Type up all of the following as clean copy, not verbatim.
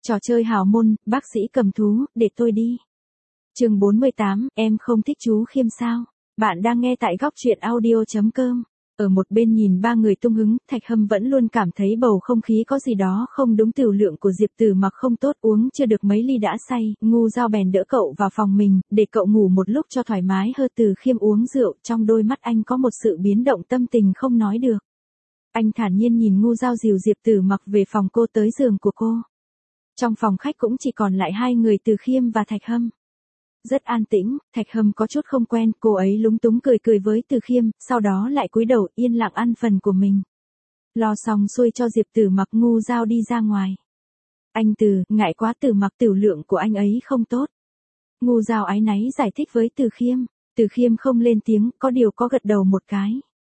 Trò chơi hào môn, bác sĩ cầm thú, để tôi đi. Chương 48, em không thích chú Khiêm sao? Bạn đang nghe tại góc truyện audio.com. Ở một bên nhìn ba người tung hứng, Thạch Hâm vẫn luôn cảm thấy bầu không khí có gì đó không đúng. Tiểu lượng của Diệp Tử Mặc không tốt, uống chưa được mấy ly đã say. Ngu Giao bèn đỡ cậu vào phòng mình, để cậu ngủ một lúc cho thoải mái. Hơ Từ Khiêm uống rượu, trong đôi mắt anh có một sự biến động tâm tình không nói được. Anh thản nhiên nhìn Ngu Giao dìu Diệp Tử Mặc về phòng cô tới giường của cô. Trong phòng khách cũng chỉ còn lại hai người Từ Khiêm và Thạch Hâm. Rất an tĩnh, Thạch Hâm có chút không quen, cô ấy lúng túng cười cười với Từ Khiêm, sau đó lại cúi đầu yên lặng ăn phần của mình. Lo xong xuôi cho Diệp Tử Mặc, Ngu Giao đi ra ngoài. Anh Từ, ngại quá Tử Mặc, tiểu lượng của anh ấy không tốt. Ngu Giao áy náy giải thích với Từ Khiêm. Từ Khiêm không lên tiếng, có điều có gật đầu một cái.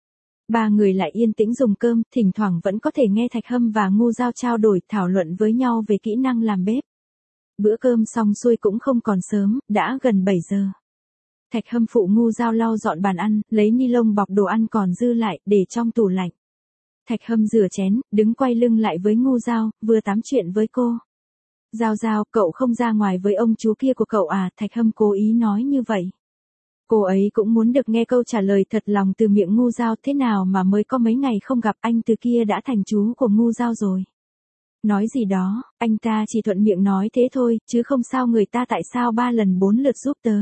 Ba người lại yên tĩnh dùng cơm, thỉnh thoảng vẫn có thể nghe Thạch Hâm và Ngu Giao trao đổi, thảo luận với nhau về kỹ năng làm bếp. Bữa cơm xong xuôi cũng không còn sớm, đã gần 7 giờ. Thạch Hâm phụ Ngu Giao lau dọn bàn ăn, lấy ni lông bọc đồ ăn còn dư lại, để trong tủ lạnh. Thạch Hâm rửa chén, đứng quay lưng lại với Ngu Giao, vừa tám chuyện với cô. Giao Giao, cậu không ra ngoài với ông chú kia của cậu à? Thạch Hâm cố ý nói như vậy. Cô ấy cũng muốn được nghe câu trả lời thật lòng từ miệng Ngu Giao, thế nào mà mới có mấy ngày không gặp anh Từ kia đã thành chú của Ngu Giao rồi. Nói gì đó, anh ta chỉ thuận miệng nói thế thôi, chứ không sao người ta tại sao 3 lần 4 lượt giúp tớ.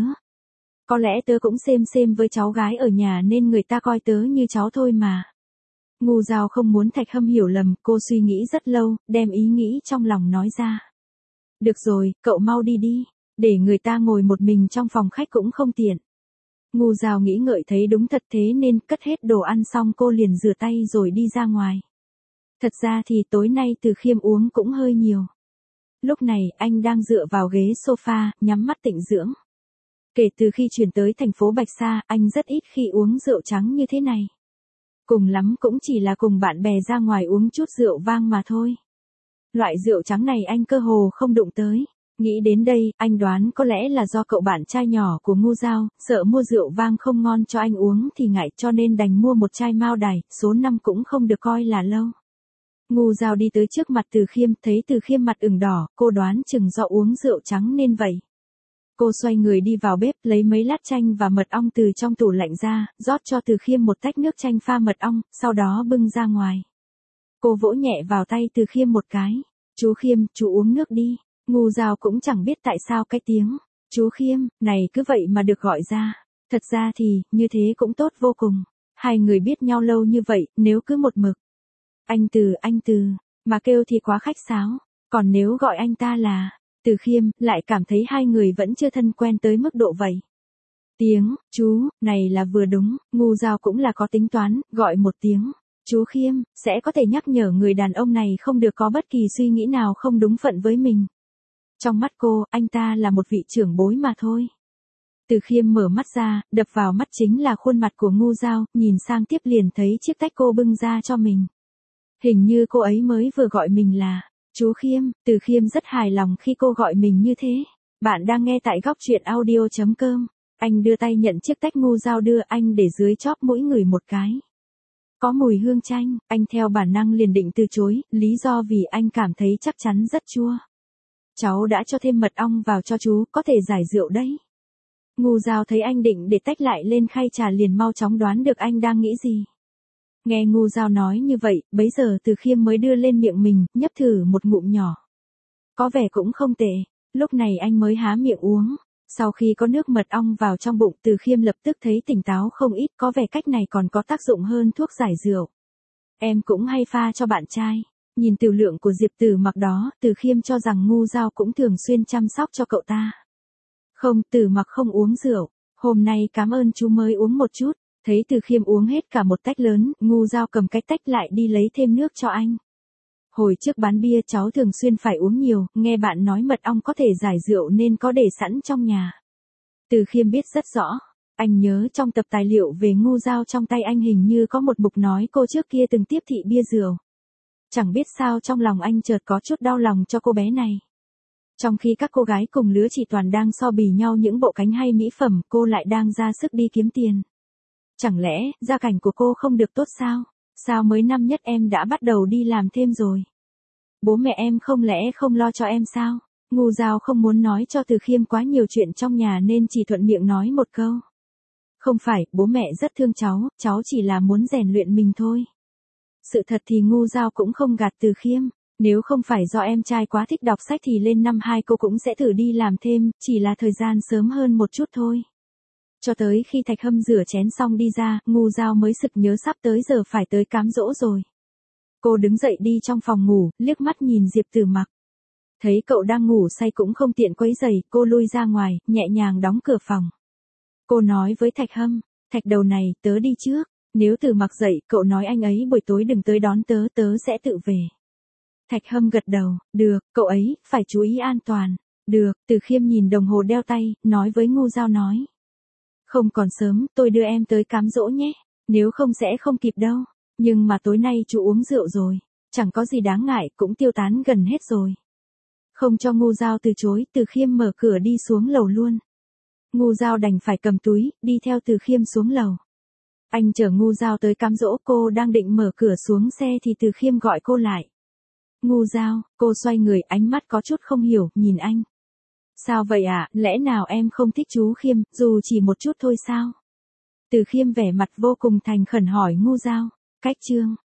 Có lẽ tớ cũng xem với cháu gái ở nhà nên người ta coi tớ như cháu thôi mà. Ngu Giao không muốn Thạch Hâm hiểu lầm, cô suy nghĩ rất lâu, đem ý nghĩ trong lòng nói ra. Được rồi, cậu mau đi đi, để người ta ngồi một mình trong phòng khách cũng không tiện. Ngu Giao nghĩ ngợi thấy đúng thật, thế nên cất hết đồ ăn xong cô liền rửa tay rồi đi ra ngoài. Thật ra thì tối nay Từ Khiêm uống cũng hơi nhiều. Lúc này anh đang dựa vào ghế sofa, nhắm mắt tĩnh dưỡng. Kể từ khi chuyển tới thành phố Bạch Sa, anh rất ít khi uống rượu trắng như thế này. Cùng lắm cũng chỉ là cùng bạn bè ra ngoài uống chút rượu vang mà thôi. Loại rượu trắng này anh cơ hồ không đụng tới. Nghĩ đến đây, anh đoán có lẽ là do cậu bạn trai nhỏ của Ngu Giao, sợ mua rượu vang không ngon cho anh uống thì ngại, cho nên đành mua một chai Mao Đài, số năm cũng không được coi là lâu. Ngu Giao đi tới trước mặt Từ Khiêm, thấy Từ Khiêm mặt ửng đỏ, cô đoán chừng do uống rượu trắng nên vậy. Cô xoay người đi vào bếp, lấy mấy lát chanh và mật ong từ trong tủ lạnh ra, rót cho Từ Khiêm một tách nước chanh pha mật ong, sau đó bưng ra ngoài. Cô vỗ nhẹ vào tay Từ Khiêm một cái. Chú Khiêm, chú uống nước đi. Ngu Giao cũng chẳng biết tại sao cái tiếng chú Khiêm này cứ vậy mà được gọi ra. Thật ra thì, như thế cũng tốt vô cùng. Hai người biết nhau lâu như vậy, nếu cứ một mực anh Từ, mà kêu thì quá khách sáo. Còn nếu gọi anh ta là Từ Khiêm, lại cảm thấy hai người vẫn chưa thân quen tới mức độ vậy. Tiếng chú này là vừa đúng, Ngu Giao cũng là có tính toán, gọi một tiếng chú Khiêm sẽ có thể nhắc nhở người đàn ông này không được có bất kỳ suy nghĩ nào không đúng phận với mình. Trong mắt cô, anh ta là một vị trưởng bối mà thôi. Từ Khiêm mở mắt ra, đập vào mắt chính là khuôn mặt của Ngu Giao, nhìn sang tiếp liền thấy chiếc tách cô bưng ra cho mình. Hình như cô ấy mới vừa gọi mình là chú Khiêm. Từ Khiêm rất hài lòng khi cô gọi mình như thế. Bạn đang nghe tại góc truyện audio.com. Anh đưa tay nhận chiếc tách Ngu Giao đưa anh để dưới chóp mũi ngửi một cái. Có mùi hương chanh, anh theo bản năng liền định từ chối, lý do vì anh cảm thấy chắc chắn rất chua. Cháu đã cho thêm mật ong vào cho chú, có thể giải rượu đấy. Ngu Giao thấy anh định để tách lại lên khay trà liền mau chóng đoán được anh đang nghĩ gì. Nghe Ngu Giao nói như vậy, bấy giờ Từ Khiêm mới đưa lên miệng mình, nhấp thử một ngụm nhỏ. Có vẻ cũng không tệ, lúc này anh mới há miệng uống. Sau khi có nước mật ong vào trong bụng, Từ Khiêm lập tức thấy tỉnh táo không ít, có vẻ cách này còn có tác dụng hơn thuốc giải rượu. Em cũng hay pha cho bạn trai. Nhìn tiểu lượng của Diệp Tử Mặc đó, Từ Khiêm cho rằng Ngu Giao cũng thường xuyên chăm sóc cho cậu ta. Không, Tử Mặc không uống rượu. Hôm nay cảm ơn chú mới uống một chút. Thấy Từ Khiêm uống hết cả một tách lớn, Ngu Giao cầm cái tách lại đi lấy thêm nước cho anh. Hồi trước bán bia cháu thường xuyên phải uống nhiều, nghe bạn nói mật ong có thể giải rượu nên có để sẵn trong nhà. Từ Khiêm biết rất rõ. Anh nhớ trong tập tài liệu về Ngu Giao trong tay anh hình như có một mục nói cô trước kia từng tiếp thị bia rượu. Chẳng biết sao trong lòng anh chợt có chút đau lòng cho cô bé này. Trong khi các cô gái cùng lứa chỉ toàn đang so bì nhau những bộ cánh hay mỹ phẩm, cô lại đang ra sức đi kiếm tiền. Chẳng lẽ, gia cảnh của cô không được tốt sao? Sao mới năm nhất em đã bắt đầu đi làm thêm rồi? Bố mẹ em không lẽ không lo cho em sao? Ngu Giao không muốn nói cho Từ Khiêm quá nhiều chuyện trong nhà nên chỉ thuận miệng nói một câu. Không phải, bố mẹ rất thương cháu chỉ là muốn rèn luyện mình thôi. Sự thật thì Ngu Giao cũng không gạt Từ Khiêm. Nếu không phải do em trai quá thích đọc sách thì lên năm 2 cô cũng sẽ thử đi làm thêm, chỉ là thời gian sớm hơn một chút thôi. Cho tới khi Thạch Hâm rửa chén xong đi ra, Ngu Giao mới sực nhớ sắp tới giờ phải tới cám dỗ rồi. Cô đứng dậy đi trong phòng ngủ, liếc mắt nhìn Diệp Tử Mặc. Thấy cậu đang ngủ say cũng không tiện quấy rầy, cô lui ra ngoài, nhẹ nhàng đóng cửa phòng. Cô nói với Thạch Hâm, Thạch đầu này, tớ đi trước, nếu Tử Mặc dậy, cậu nói anh ấy buổi tối đừng tới đón tớ sẽ tự về. Thạch Hâm gật đầu, được, cậu ấy, phải chú ý an toàn. Được, Từ Khiêm nhìn đồng hồ đeo tay, nói với Ngu Giao nói. Không còn sớm, tôi đưa em tới cám dỗ nhé, nếu không sẽ không kịp đâu. Nhưng mà tối nay chú uống rượu rồi, chẳng có gì đáng ngại, cũng tiêu tán gần hết rồi. Không cho Ngu Giao từ chối, Từ Khiêm mở cửa đi xuống lầu luôn. Ngu Giao đành phải cầm túi, đi theo Từ Khiêm xuống lầu. Anh chở Ngu Giao tới cám dỗ, cô đang định mở cửa xuống xe thì Từ Khiêm gọi cô lại. Ngu Giao, cô xoay người, ánh mắt có chút không hiểu, nhìn anh. Sao vậy ạ, lẽ nào em không thích chú Khiêm, dù chỉ một chút thôi sao? Từ Khiêm vẻ mặt vô cùng thành khẩn hỏi Ngu Giao. Cách chương